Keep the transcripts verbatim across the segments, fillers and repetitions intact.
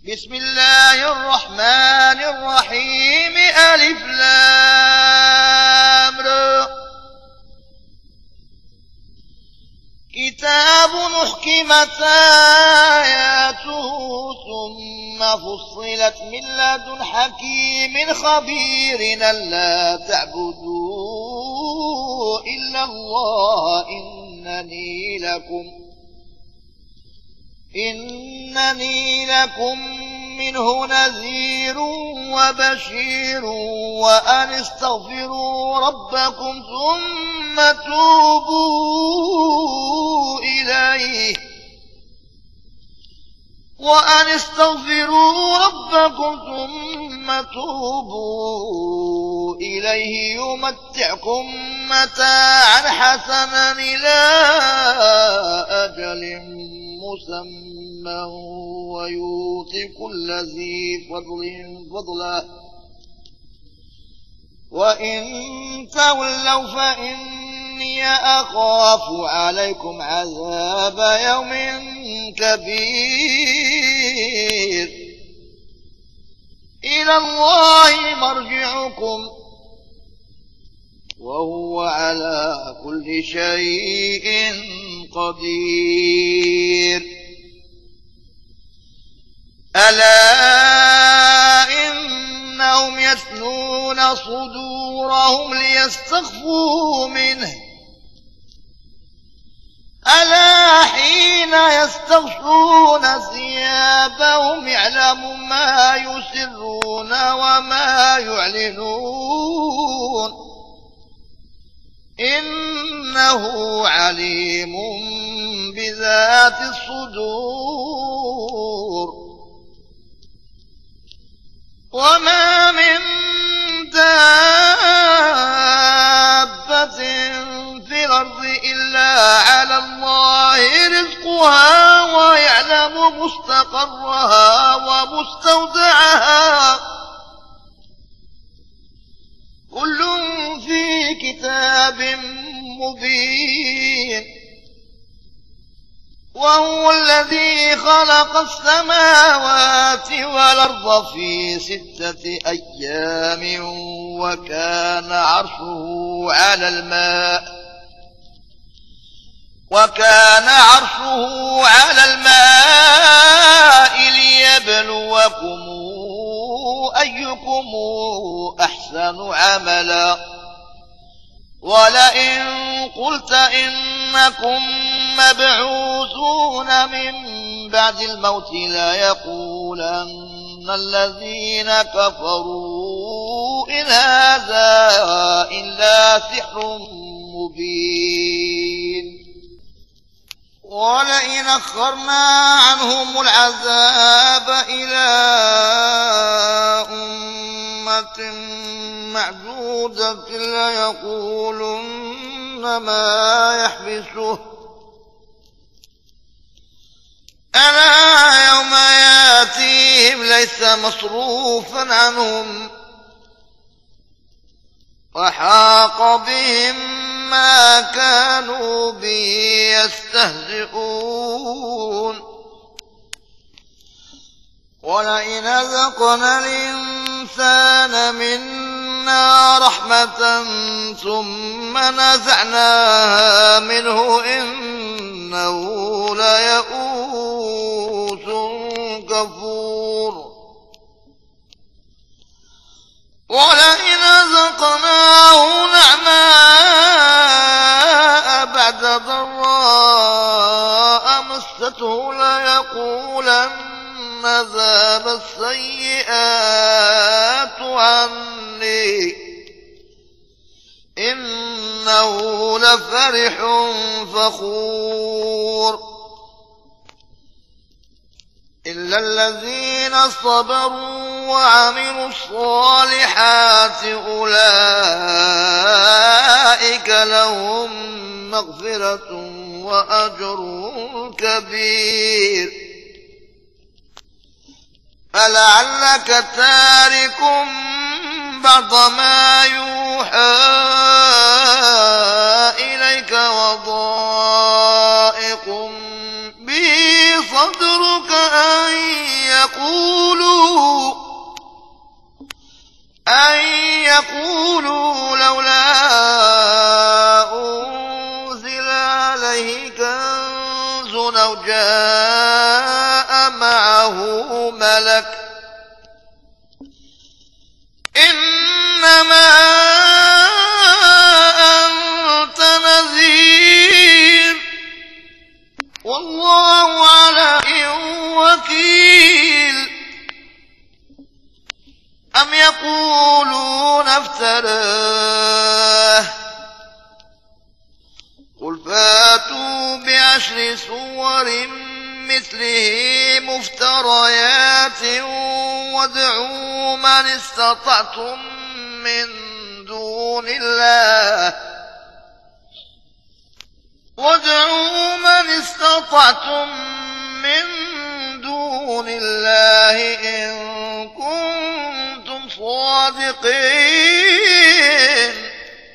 بسم الله الرحمن الرحيم ألف لام را كتاب محكمت آياته ثم فصلت من لدن حكيم خبير ألا تعبدوا إلا الله إنني لكم إنني لكم منه نذير وبشير وأن استغفروا ربكم ثم توبوا إليه وأن استغفروا ربكم ثم توبوا إليه يمتعكم متاعا حسنا إلى أجل مسمى ويؤتي كل ذي فضل فضله وإن تولوا فإني أخاف عليكم عذاب يوم كبير إلى الله مرجعكم وهو على كل شيء قدير ألا إنهم يثنون صدورهم ليستخفوا منه ألا حين يستغشون ثيابهم يعلم ما يسرون وما يعلنون إنه عليم بذات الصدور وما من دابة في الأرض إلا على الله رزقها ويعلم مستقرها ومستودعها كل في كتاب مبين وهو الذي خلق السماوات والأرض في ستة أيام وكان عرشه على الماء وكان عرشه على الماء ليبلوكم أيكم أحسن عملا ولئن قلت إنكم مبعوثون من بعد الموت ليقولن الذين كفروا إن هذا إلا سحر مبين ولئن أخرنا عنهم العذاب إلى أمة معدودة ليقولن ما يحبسه ألا يوم ياتيهم ليس مصروفا عنهم وحاق بهم ما كانوا به يستهزئون ولئن أذقنا الإنسان منا رحمة ثم نزعناها منه إنه ليئوس كفور ولئن أذقناه نعماء بعد ضراء مسته ليقولن ذهب السيئات عني إنه لفرح فخور إلا الذين صبروا وعملوا الصالحات أولئك لهم مغفرة وأجر كبير فلعلك تارك بعض ما يوحى إليك وضائق به صدرك أن يقول يقولوا لولا أنزل عليه كنز أو جاء معه ملك إنما أنت نذير والله على وكيل أم يقولون افتراه قل فاتوا بعشر سور مثله مفتريات وادعوا من استطعتم من دون الله وادعوا من استطعتم من دون الله إن كنتم صادقين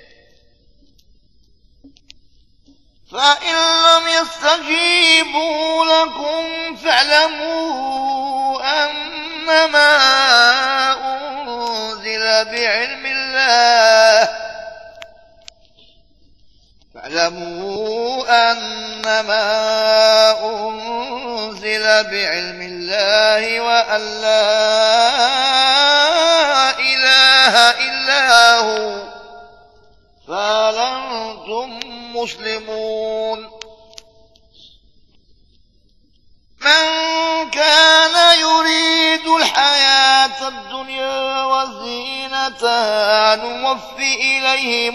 فإن لم يستجيبوا لكم فاعلموا أنما أنزل بعلم الله فاعلموا أنما أنزل بعلم الله وأن لا إله إلا هو فهل أنتم مسلمون من كان يريد الحياة الدنيا وزينتها نوفي إليهم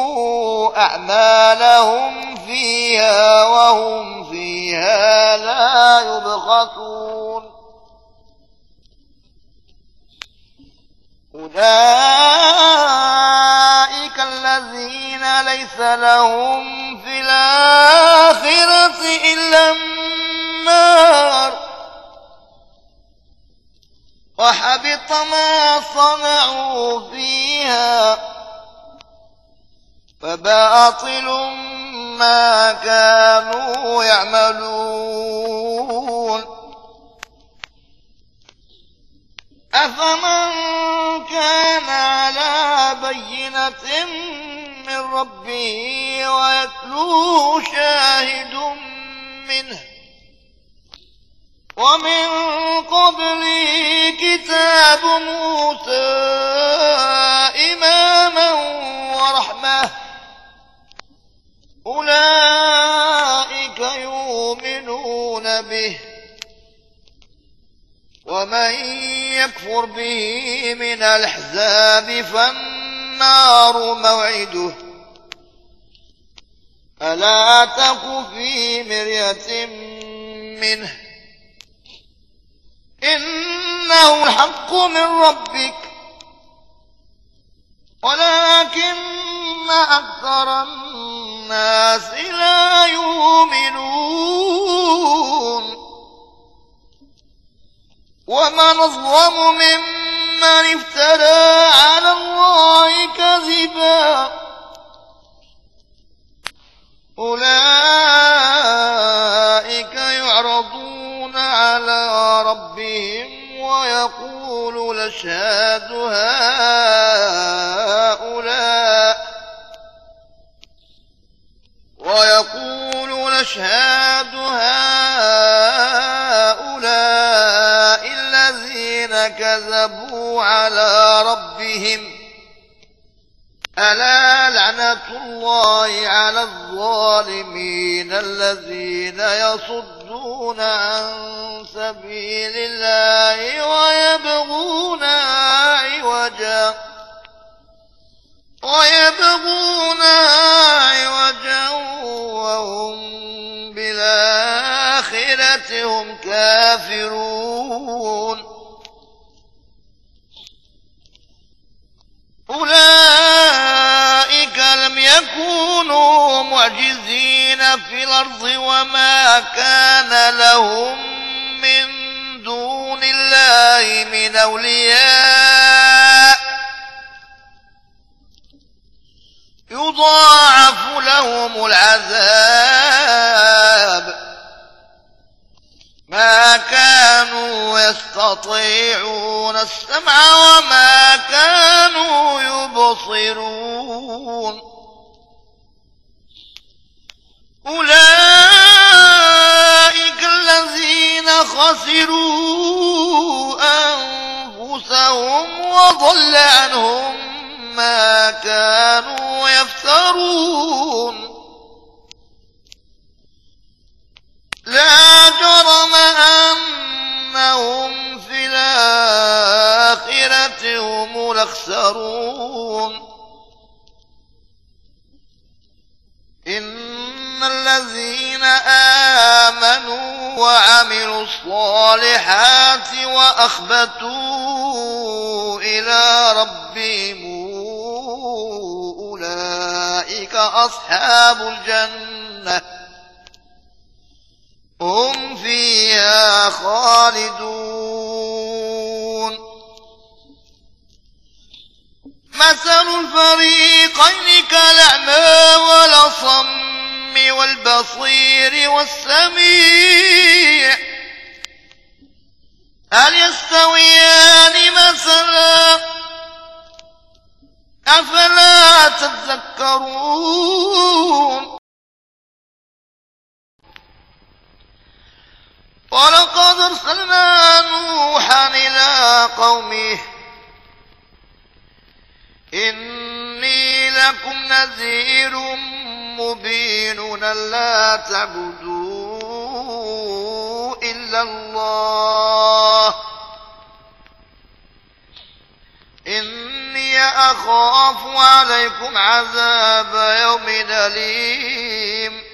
أعمالهم فيها وهم فيها لا يبخسون أولئك الذين ليس لهم في الآخرة إلا النار وحبط ما صنعوا فيها فباطل ما كانوا يعملون أفمن كان على بينة من ربه ويتلوه شاهد منه ومن قبله كتاب موسى إماما ورحمة أولئك يؤمنون به ومن يكفر به من الأحزاب فالنار موعده ألا تك في مرية منه إنه الحق من ربك ولكن أكثر الناس لا يؤمنون ومن أظلم ممن افترى على الله كذبا أولئك يعرضون على ربهم ويقول نشهد هؤلاء ويقول نشهد هؤلاء الذين كذبوا على ربهم ألا لعنة الله على الظالمين الذين يصدون عن سبيل الله ويبغونها عوجا ويبغونها عوجا وهم بالآخرة هم كافرون أولئك لم يكونوا معجزين في الأرض وما كان لهم من دون الله من أولياء يضاعف لهم العذاب ما كانوا يستطيعون السمع وما كانوا يبصرون أولئك الذين خسروا أنفسهم وضل عنهم ما كانوا يفترون لا جرم أنهم في الآخرة هم الأخسرون إن الذين آمنوا وعملوا الصالحات وأخبتوا إلى ربهم أولئك أصحاب الجنة هم فيها خالدون مثل الفريقين كالأعمى والأصم والبصير والسميع هل يستويان مثلا أفلا تذكرون ولقد أرسلنا نوحا إلى قومه إني لكم نذير مبين ألا تعبدوا إلا الله إني أخاف عليكم عذاب يوم أليم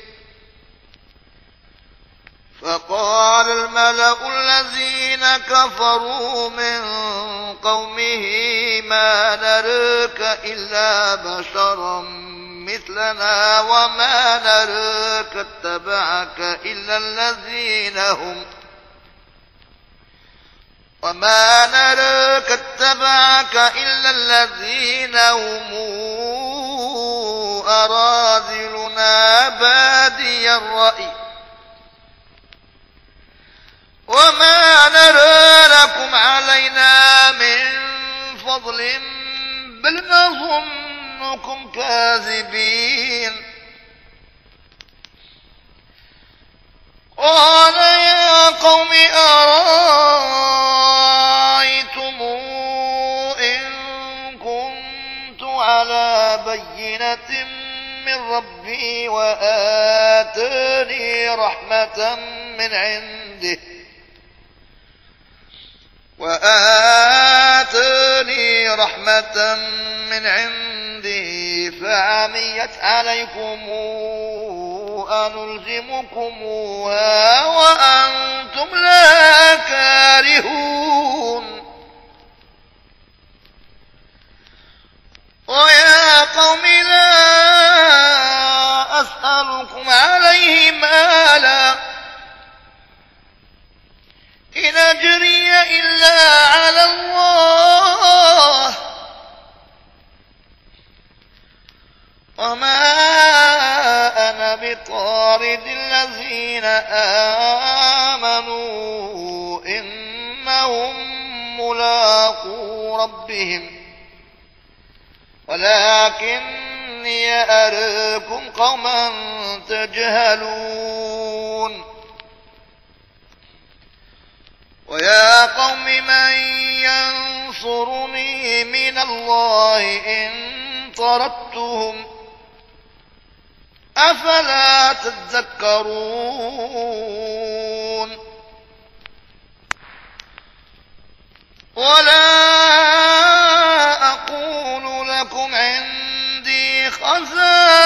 فقال الملأ الذين كفروا من قومه ما نراك إلا بشرا مثلنا وما نراك اتبعك إلا الذين هم وما نراك اتبعك إلا الذين هم أراذلنا بادي الرأي وما نرى لكم علينا من فضل بل نظنكم كاذبين قال يا قوم أرأيتم إن كنت على بينة من ربي وآتاني رحمة من عنده وآتاني رحمة من عندي فعميت عليكم أنلزمكموها وأنتم لا كارهون ويا قوم لا أسألكم عليه مالا إن أجري إلا على الله وما أنا بطارد الذين آمنوا إنهم ملاقو ربهم ولكني أراكم قوما تجهلون ويا قوم من ينصرني من الله إن طردتهم أفلا تذكرون ولا أقول لكم عندي خزائن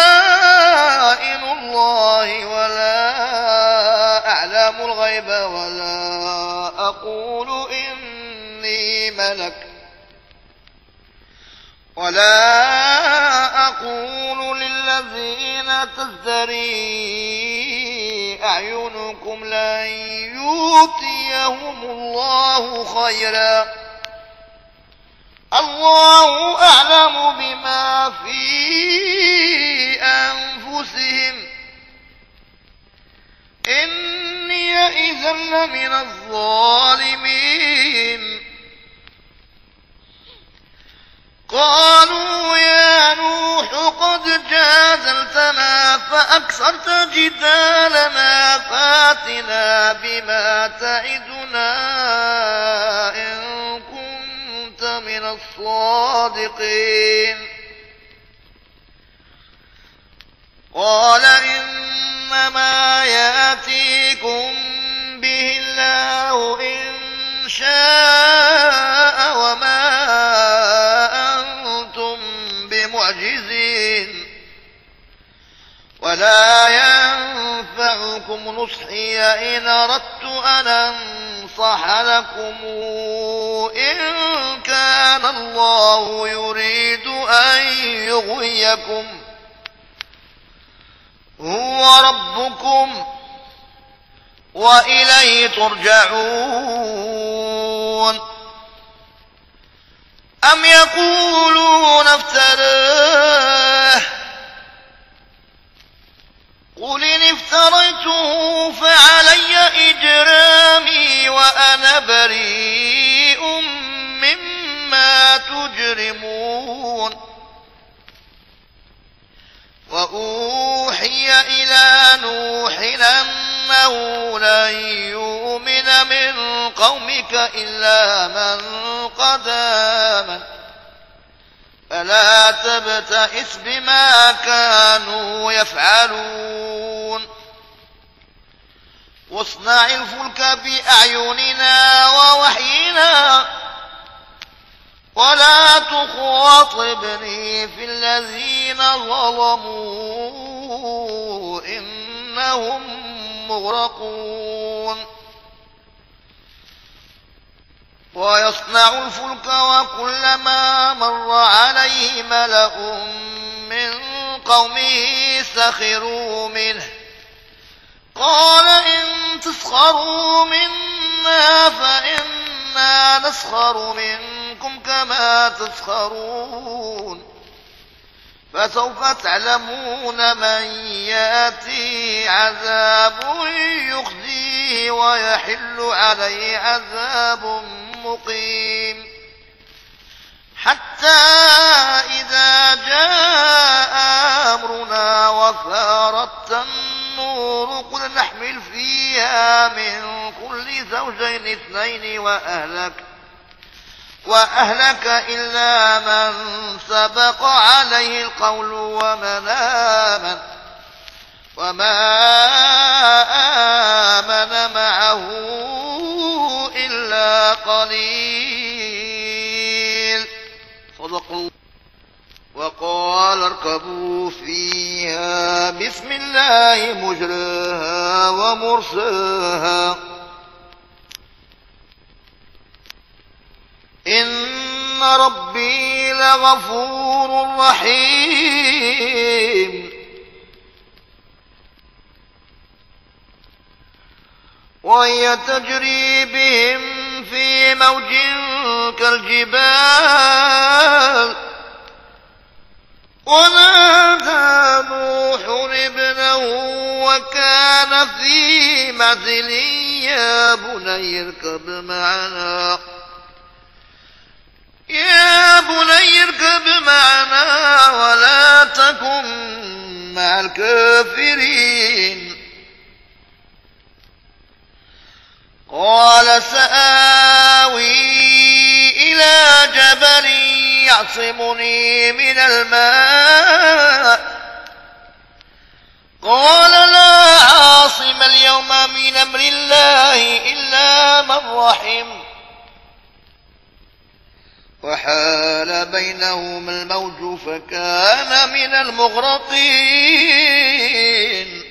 الله ولا أعلم الغيب ولا أقول إني ملك ولا أقول للذين تزدري أعينكم لن يؤتيهم الله خيرا الله أعلم بما في أنفسهم إني إني إذا لمن الظالمين قالوا يا نوح قد جادلتنا فأكثرت جدالنا فاتنا بما تعدنا إن كنت من الصادقين قال إنما يأتيكم به الله إن شاء وما أنتم بمعجزين ولا ينفعكم نصحي إن أردت أن أنصح لكم إن كان الله يريد أن يغويكم هو ربكم وإليه ترجعون أم يقولون افتراه قل إن افتريته فعلي إجرامي وأنا بريء مما تجرمون وأوحي إلى نوح أنه لن يؤمن من قومك إلا من قد آمن فلا تبتئس بما كانوا يفعلون واصنع الفلك بأعيننا ووحينا ولا تخاطبني في الذين ظلموا إنهم مغرقون ويصنع الفلك وكلما مر عليه ملأ من قومه سخروا منه قال إن تسخروا منا فإنا نسخر منكم كما تسخرون فسوف تعلمون من يأتي عذاب يخزيه ويحل عليه عذاب مقيم حتى إذا جاء أمرنا وفارت النور قل نحمل فيها من كل زوجين اثنين وأهلك وأهلك إلا من سبق عليه القول ومن آمن وما آمن معه إلا قليل صدق الله. وقال اركبوا فيها بسم الله مجرها ومرساها إن ربي لغفور رحيم وهي تجري بهم في موج كالجبال ونادى نوح ابنه وكان في معزل يا بني اركب معنا يا بني اركب معنا ولا تكن مع الكافرين قال سآوي إلى جبل يعصمني من الماء قال لا عاصم اليوم من أمر الله إلا من رحم وحال بينهما الموج فكان من المغرقين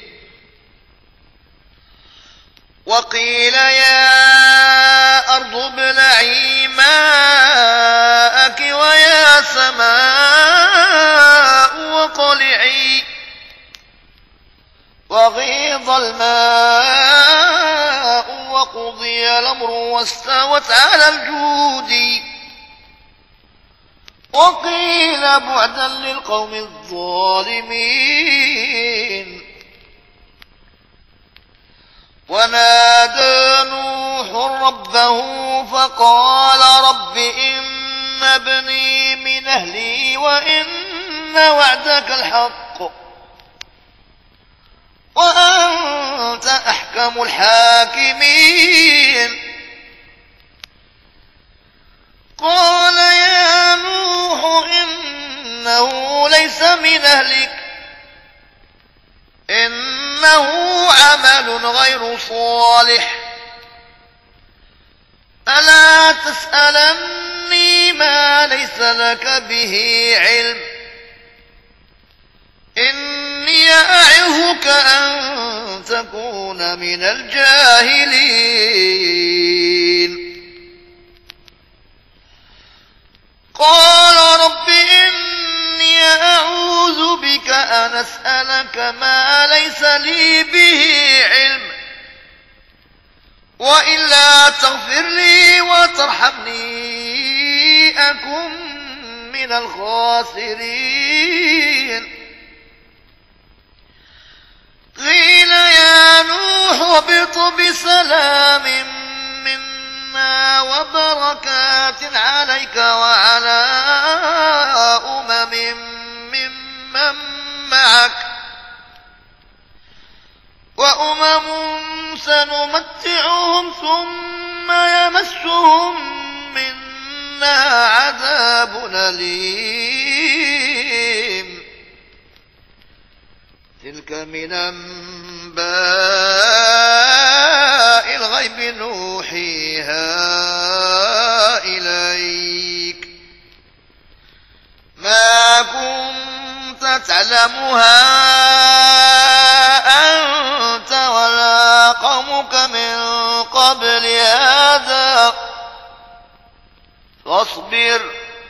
وقيل يا أرض ابلعي ماءك ويا سماء وقلعي وغيض الماء وقضي الأمر واستوت على الجود وقيل بعدا للقوم الظالمين ونادى نوح ربه فقال رب إن ابني من أهلي وإن وعدك الحق وأنت أحكم الحاكمين قال يا نوح إنه ليس من أهلك إنه عمل غير صالح فلا تسألني ما ليس لك به علم إني أعظك أن تكون من الجاهلين قال رب إني أعوذ بك أن أسألك ما ليس لي به علم وإلا تغفر لي وترحمني أكن من الخاسرين قيل يا نوح اهبط بسلام منا وبركات عليك وعلى أمم ممن معك وأمم سنمتعهم ثم يمسهم منا عذاب أليم تلك من أنباء الغيب نوحيها إليك ما كنت تعلمها أنت ولا قومك من قبل هذا فاصبر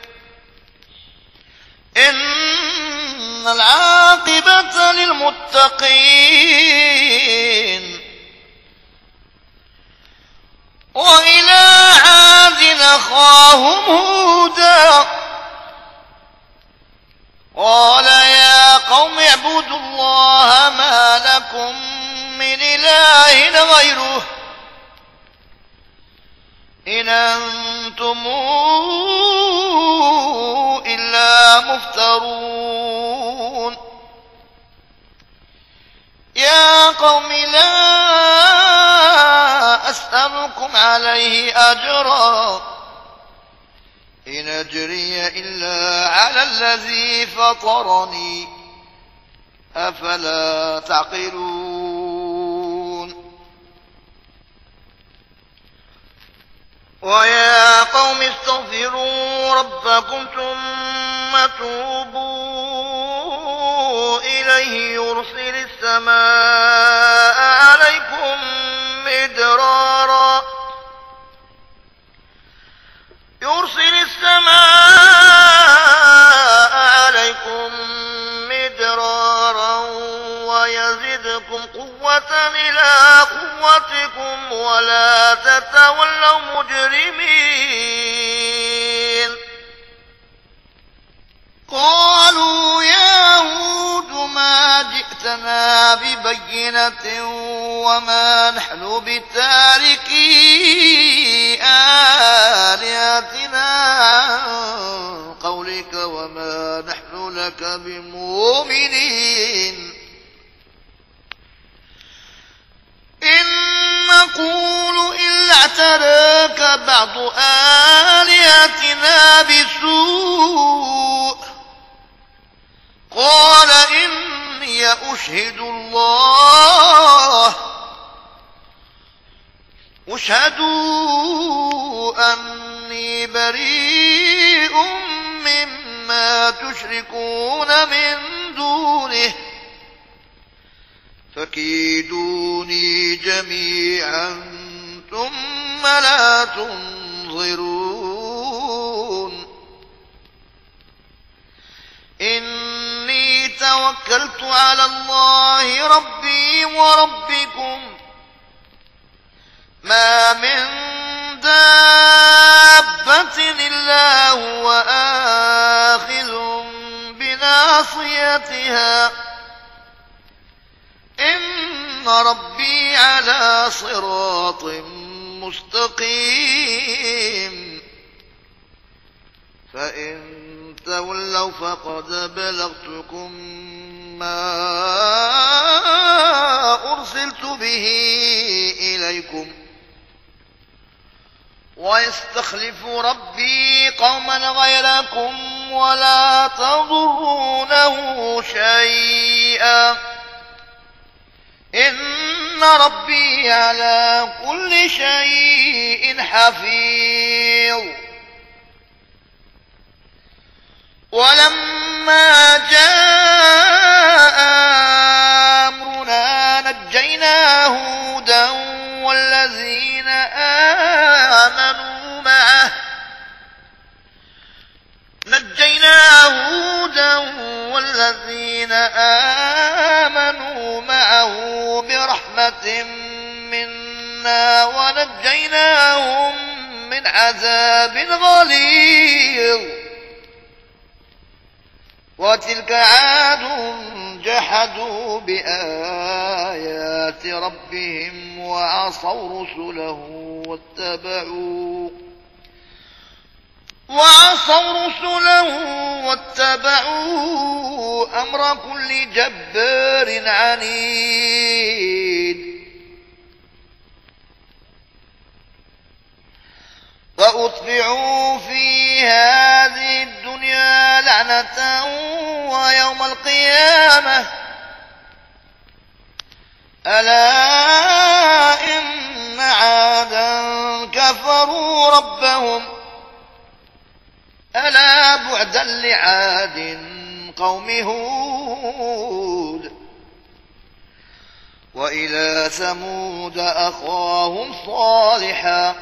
إن العاقبة للمتقين وإلى عاد أخاهم هودا قال يا قوم اعبدوا الله ما لكم من إله غيره إن أنتم إلا مفترون يا قوم لا أسألكم عليه أجرا إن أجري إلا على الذي فطرني أفلا تعقلون ويا قوم استغفروا ربكم ثم توبوا إليه يرسل السماء عليكم مدرارا يرسل السماء عليكم مدرارا ويزدكم قوة إلى قوتكم ولا تتولوا مجرمين قالوا يا هود ما جئتنا ببينة وما نحن بتاركي آلهتنا عن قولك وما نحن لك بمؤمنين إن نقول إلا اعتراك بعض آلهتنا بسوء قال إني أشهد الله اشهدوا أني بريء مما تشركون من دونه فكيدوني جميعا ثم لا تنظرون إني توكلت على الله ربي وربكم ما من دابة إلا هو آخذ بناصيتها إن ربي على صراط مستقيم فإن تولوا فقد بلغتكم ما أرسلت به إليكم ويستخلف ربي قوما غيركم ولا تضرونه شيئا إن ربي على كل شيء حفيظ. ولما جاء أمرنا نجينا هودا والذين آمنوا معه نجينا هودا والذين آمنوا معه برحمة منا ونجيناهم من عذاب غليظ. وتلك عاد جحدوا بآيات ربهم وعصوا رسله واتبعوا وعصوا رسله واتبعوا أمر كل جبار عنيد. وأتبعوا في هذه الدنيا لعنة ويوم القيامة ألا إن عادا كفروا ربهم ألا بعدا لعاد قوم هود. وإلى ثمود أخاهم صالحا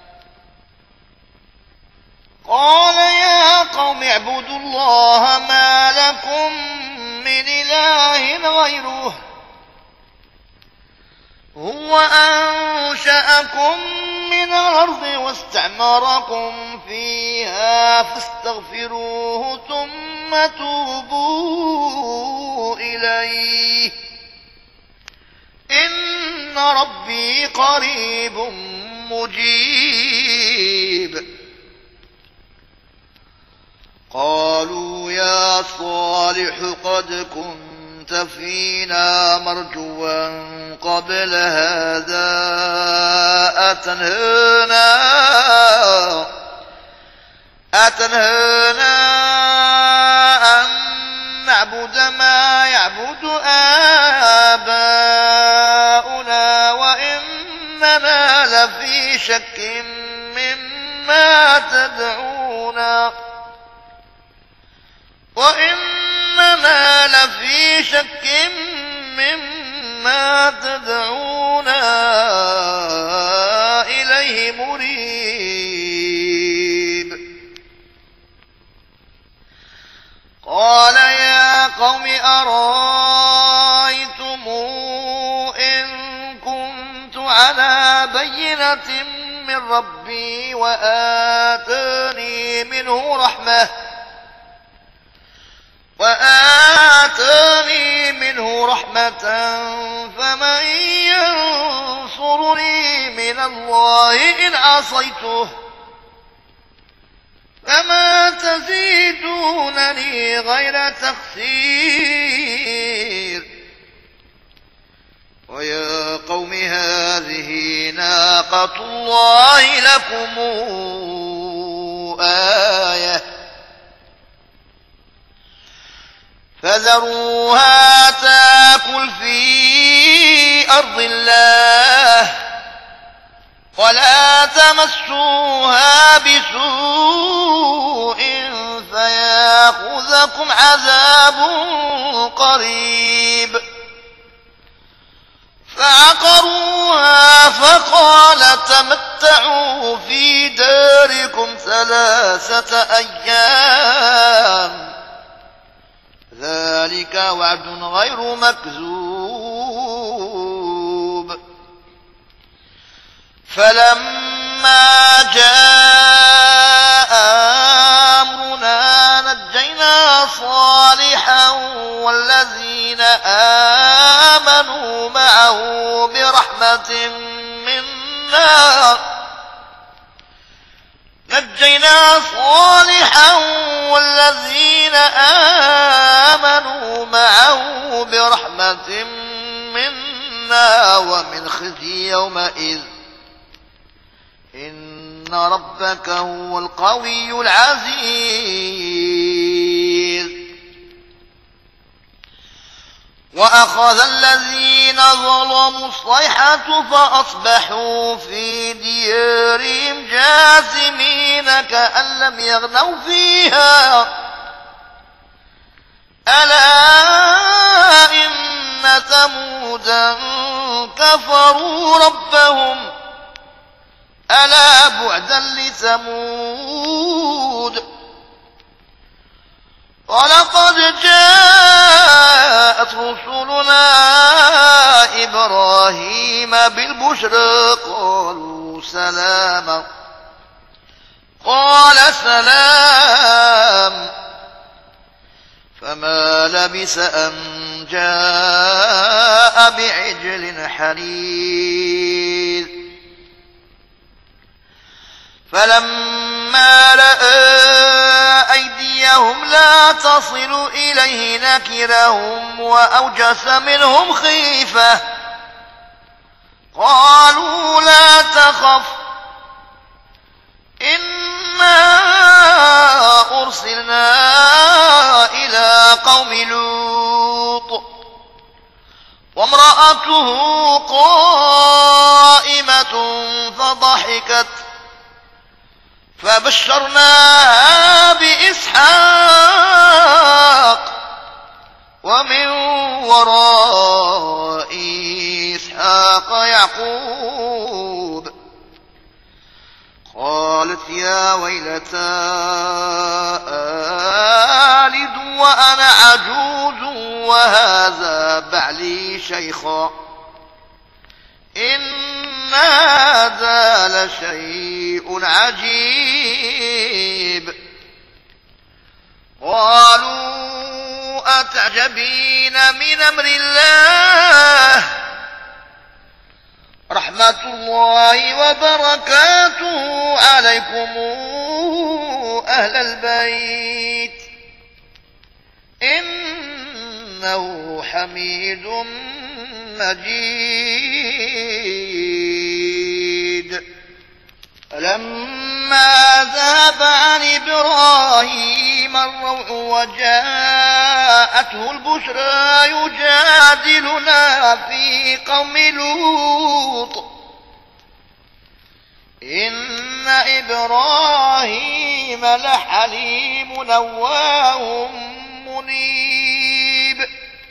قال يا قوم اعبدوا الله ما لكم من إله غيره هو أنشأكم من الأرض واستعمركم فيها فاستغفروه ثم توبوا إليه إن ربي قريب مجيب. قالوا يا صالح قد كنت فينا مرجوا قبل هذا أتنهانا أتنهانا أن نعبد ما يعبد آباؤنا وإننا لفي شك مما تدعونا وإننا لفي شك مما تدعونا إليه مريب. قال يا قوم أرأيتم إن كنت على بينة من ربي وآتاني منه رحمة وآتاني منه رحمة فمن ينصرني من الله إن عصيته فما تزيدونني غير تخسير. ويا قوم هذه ناقة الله لكم آية فذروها تاكل في أرض الله ولا تمسوها بسوء فيأخذكم عذاب قريب. فعقروها فقال تمتعوا في داركم ثلاثة أيام ذلك وعد غير مكذوب. فلما جاء أمرنا نجينا صالحا والذين آمنوا معه برحمة النار نجينا صالحا والذين آمنوا معه برحمة منا ومن خزي يومئذ إن ربك هو القوي العزيز. وأخذ الذين ظلموا الصيحة فأصبحوا في ديارهم جاثمين كأن لم يغنوا فيها ألا إن ثمودا كفروا ربهم ألا بعدا لثمود. ولقد جاءت رسلنا إبراهيم بالبشرى قالوا سلاما قال سلام فما لبث أن جاء بعجل حنيذ. فلما رأى أيديهم لا تصل إليه نكرهم وأوجس منهم خيفة قالوا لا تخف إنا أرسلنا إلى قوم لوط وامرأته قائمة فضحكت فبشرناها بإسحاق ومن وراء إسحاق يعقوب. قالت يا ويلتى آلد وأنا عجوز وهذا بعلي شيخا إن هذا لشيء عجيب. قالوا أتعجبين من أمر الله رحمة الله وبركاته عليكم أهل البيت إنه حميد مجيد. فلما ذهب عن إبراهيم الروع وجاءته البشرى يجادلنا في قوم لوط إن إبراهيم لحليم أواه منيب.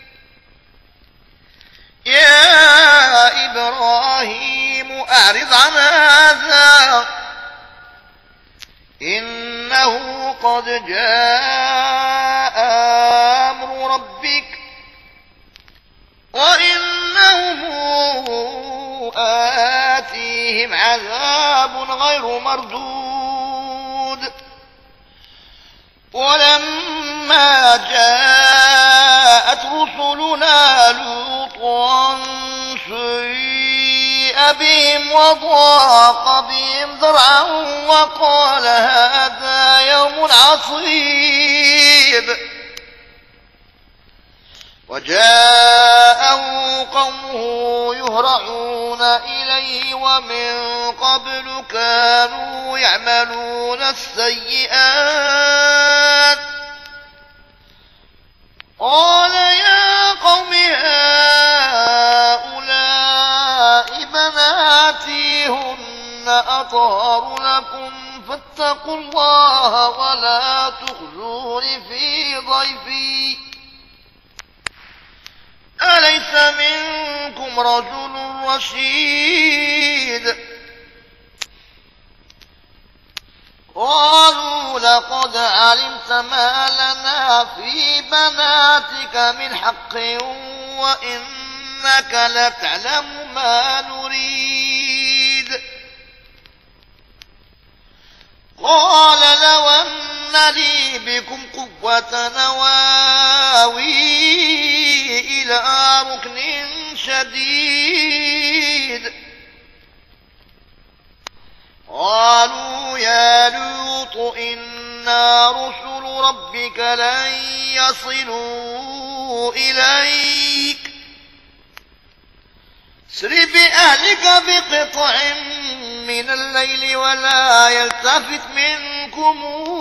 يا إبراهيم أعرض عن هذا إنه قد جاء أمر ربك وإنهم آتيهم عذاب غير مردود. ولما جاءت رسلنا لوطا سيء بهم وضاق بهم ذرعا وقال هذا يوم عصيب. وجاءه قومه يهرعون إليه ومن قبل كانوا يعملون السيئات قال يا قوم هؤلاء بناتي هن أطهر لكم فاتقوا الله ولا تخزون في ضيفي أليس منكم رجل رشيد. قالوا لقد علمت ما لنا في بناتك من حق وإنك لتعلم ما نريد. قال لو أن لي بكم قوة نواوي إلى ركن شديد قالوا يا لوط إنا رسل ربك لن يصلوا إليك سر بأهلك بقطع من الليل ولا يلتفت منكم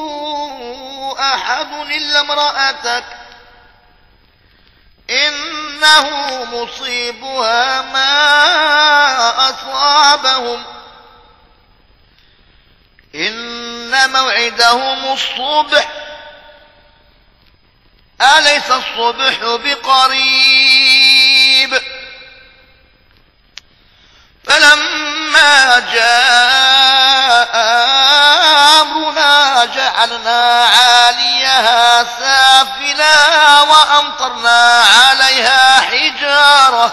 أحد إلا امرأتك إنه مصيبها ما أصابهم إن موعدهم الصبح أليس الصبح بقريب فلما جاء أمرنا جعلنا عاليها سافلا وأمطرنا عليها حجارة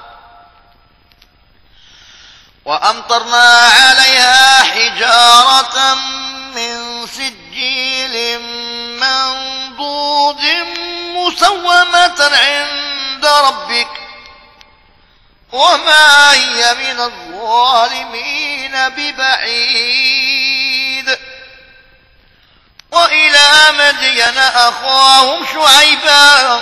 وأمطرنا عليها حجارة من سجيل منضود مسومة عند ربك وما هي من الظالمين ببعيد وإلى مدين أخاهم شعيبا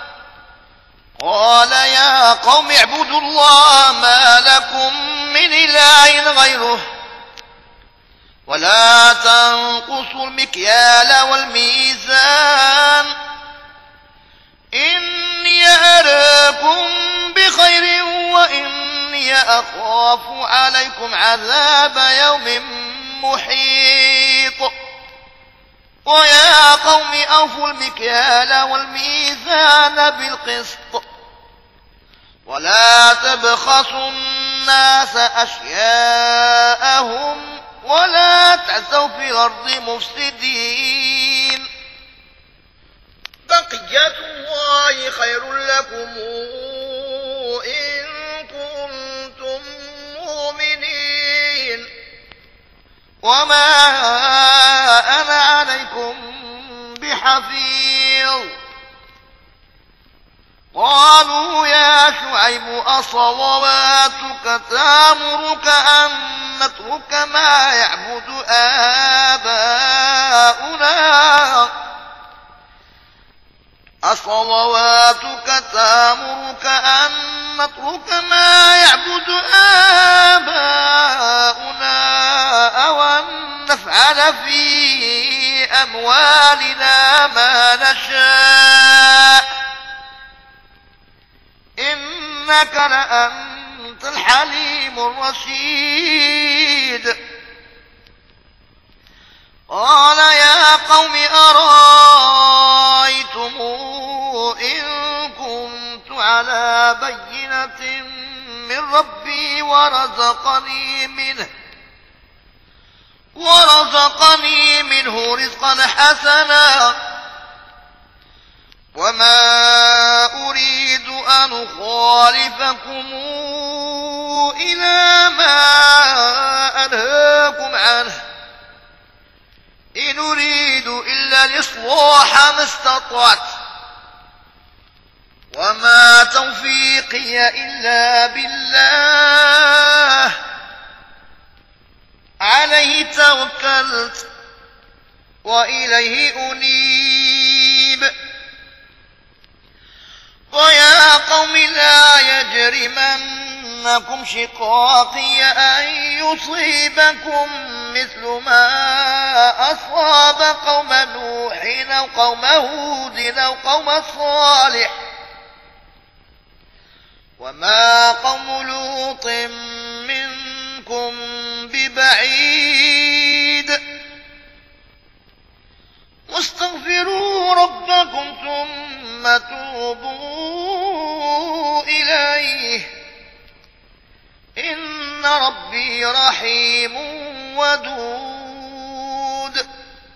قال يا قوم اعبدوا الله ما لكم من إله غيره ولا تنقصوا المكيال والميزان إني أراكم بخير وإني أخاف عليكم عذاب يوم محيط ويا قوم أوفوا المكيال والميزان بالقسط ولا تبخسوا الناس أشياءهم ولا تعثوا في الأرض مفسدين بقية الله خير لكم إن كنتم مؤمنين وما أنا عليكم بحفيظ قالوا يا شعيب أصلواتك تأمرك أن نترك ما يعبد آباؤنا أصلواتك تأمرك أن نترك ما يعبد آباؤنا أو أن نفعل في أموالنا ما نشاء إنك لأنت الحليم الرشيد قال يا قوم أرأيتم إن كنت على بينة من ربي ورزقني منه ورزقني منه رزقا حسنا وما أريد أن أخالفكم إلى ما أنهاكم عنه إن أريد إلا الإصلاح ما استطعت وما توفيقي إلا بالله عليه توكلت وإليه أنيب ويا قوم لا يجرمنكم شقاقي أن يصيبكم مثل ما أصاب قوم نوح أو قوم هود أو قوم صالح وما قوم لوط منكم ببعيد واستغفروا ربكم ثم توبوا إليه إن ربي رحيم ودود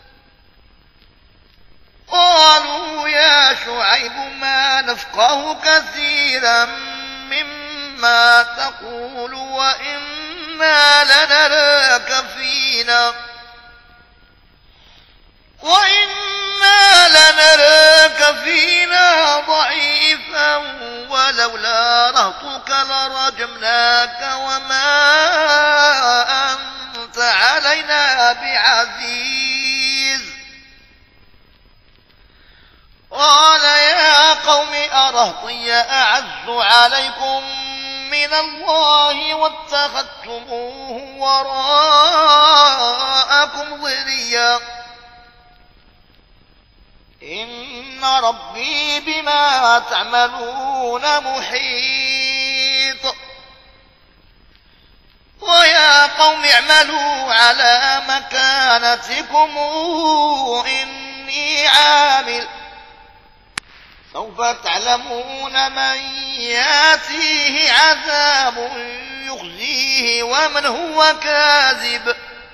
قالوا يا شعيب ما نفقه كثيرا مما تقول وإنا لنراك فينا وإنا لنراك فينا ضعيفا ولولا رهطك لرجمناك وما أنت أنت علينا بعزيز. قال يا قوم أرهطي أعز عليكم من الله واتخذتموه وراءكم ظهريا إن ربي بما تعملون محيط. ويا قوم اعملوا على مكانتكم إني عامل سوف تعلمون من ياتيه عذاب يخزيه ومن هو كاذب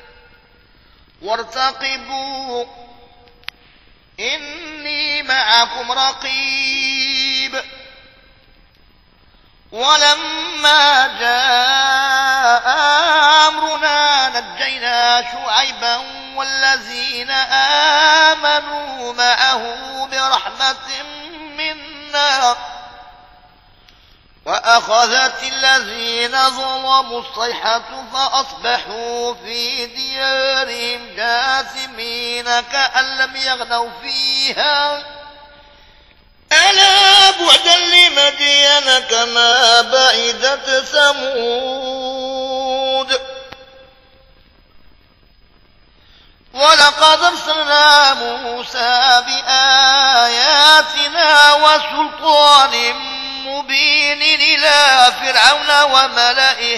وارتقبوا إني معكم رقيب. ولما جاء أمرنا نجينا شعيبا والذين آمنوا معه برحمة منا وأخذت الذين ظلموا الصيحة فأصبحوا في ديارهم جاثمين كأن لم يغنوا فيها ألا بعدا لمدين كما بعدت ثمود. ولقد أرسلنا موسى بآياتنا وسلطان مبين إلى فرعون وملئه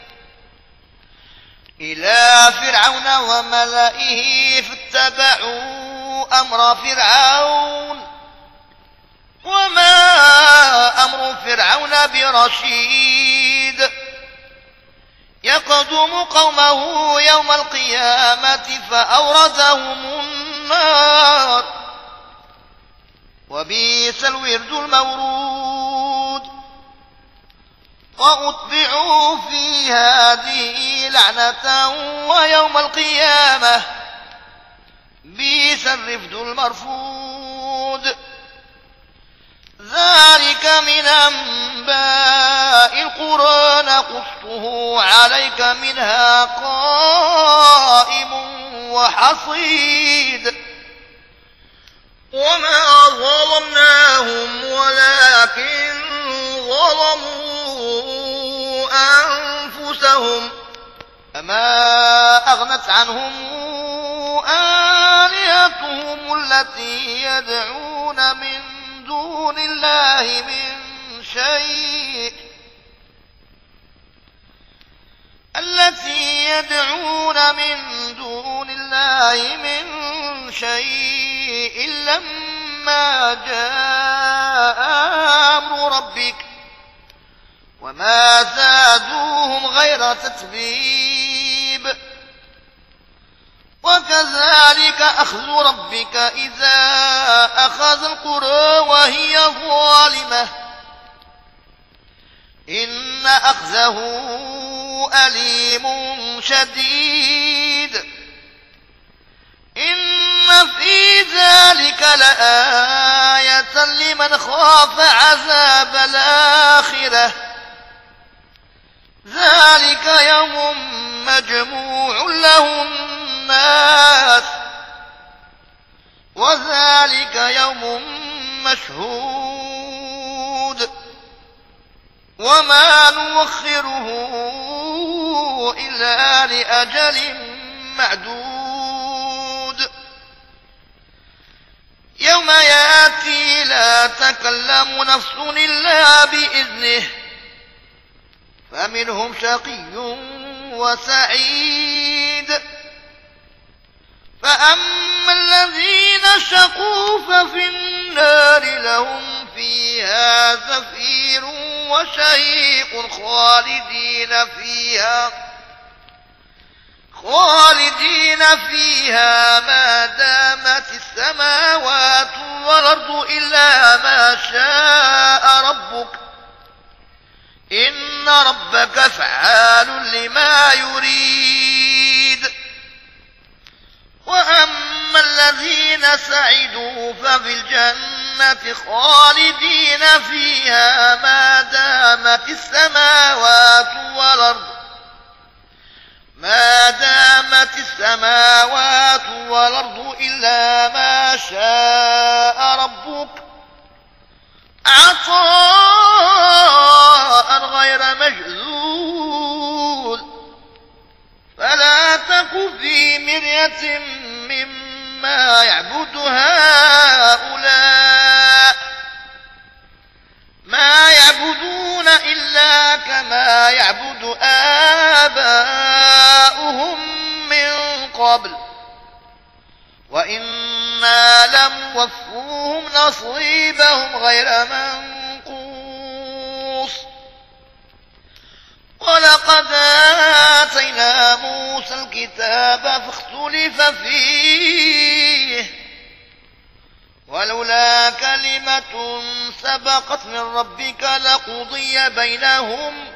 إلى فرعون وملئه فاتبعوا أمر فرعون وما أمر فرعون برشيد يقدم قومه يوم القيامة فأوردهم النار وبئس الورد المورود. وأتبعوا في هذه لعنة ويوم القيامة بئس الرفد المرفود. ذلك من أنباء القرى نقصه عليك منها قائم وحصيد. وما ظلمناهم ولكن ظلموا أنفسهم فما أغنت عنهم آلهتهم التي يدعون من دون الله من شيء التي يدعون من دون الله من شيء لما جاء أمر ربك وما زادوهم غير تتبيب. وكذلك أخذ ربك إذا أخذ القرى وهي ظالمة إن أخذه أليم شديد. إن في ذلك لآية لمن خاف عذاب الآخرة ذلك يوم مجموع له الناس وذلك يوم مشهود وما نوخره إلا لأجل معدود. يوم يأتي لا تكلم نفس إلا بإذنه فمنهم شقي وسعيد. فأما الذين شقوا ففي النار لهم فيها زفير وشهيق خالدين فيها خالدين فيها ما دامت السماوات والأرض إلا ما شاء ربك إن ربك فعال لما يريد. وأما الذين سعدوا ففي الجنة خالدين فيها ما دامت السماوات والأرض ما دامت السماوات والأرض إلا ما شاء ربك عطاء غير مجذول فلا تك في مرية مما يعبد هؤلاء ما يعبدون إلا كما يعبد آباؤهم من قبل وإنا لموفوهم نصيبهم غير منقوص ولقد آتينا موسى الكتاب فاختلف فيه ولولا كلمة سبقت من ربك لقضي بينهم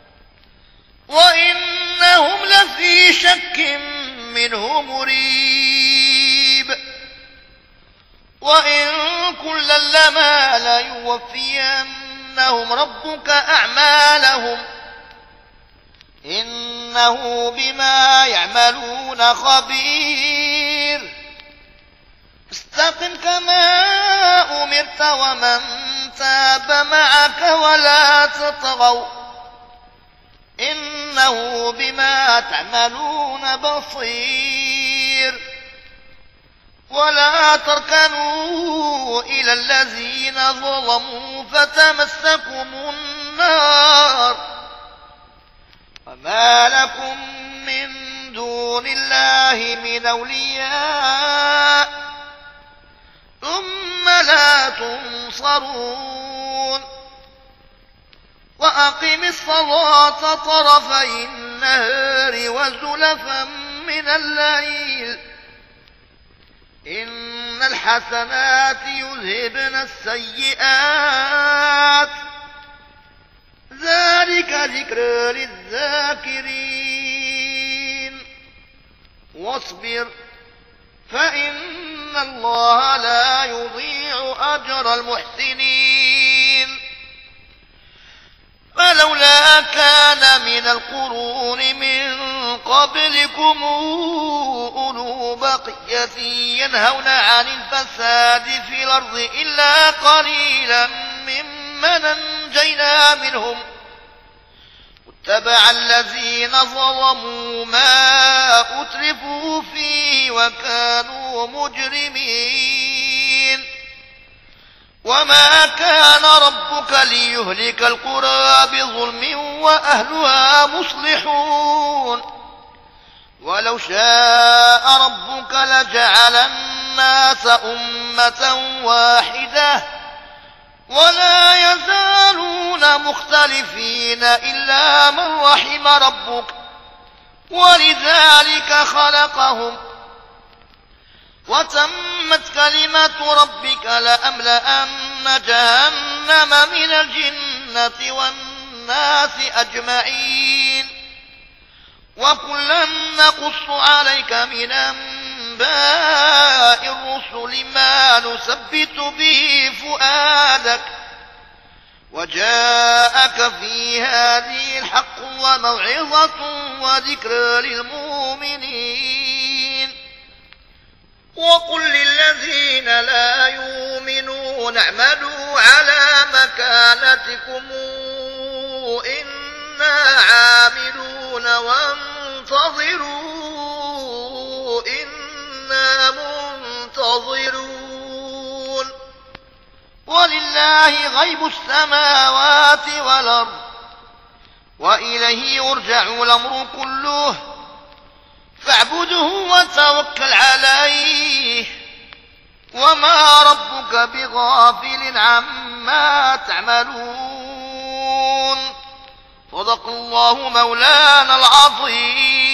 وإنهم لفي شك منه مريب وإن كلا لما ليوفينهم ربك أعمالهم إنه بما يعملون خبير استقم كما أمرت ومن تاب معك ولا تطغوا إنه بما تعملون بصير ولا تركنوا إلى الذين ظلموا فتمسكم النار وما لكم من دون الله من أولياء ثم لا تنصرون وأقم الصلاة طرفي النهار وزلفا من الليل إن الحسنات يذهبن السيئات ذلك ذكر للذاكرين واصبر فإن الله لا يضيع أجر المحسنين فلولا كان من القرون من قبلكم أولو بقية ينهون عن الفساد في الأرض إلا قليلا ممن أنجينا منهم واتبع الذين ظلموا ما أترفوا فيه وكانوا مجرمين وما كان ربك ليهلك القرى بظلم وأهلها مصلحون ولو شاء ربك لجعل الناس أمة واحدة ولا يزالون مختلفين إلا من رحم ربك ولذلك خلقهم وتمت كلمة ربك لأملأن جهنم من الجنة والناس أجمعين وكلا نقص عليك من أنباء الرسل ما نثبت به فؤادك وجاءك في هذه الحق وموعظة وذكر للمؤمنين وقل للذين لا يؤمنون اعملوا على مكانتكم إنا عاملون وانتظروا إنا منتظرون ولله غيب السماوات والأرض وإليه يرجع الأمر كله فاعبده وتوكل عليه وما ربك بغافل عما تعملون صدق الله مولانا العظيم.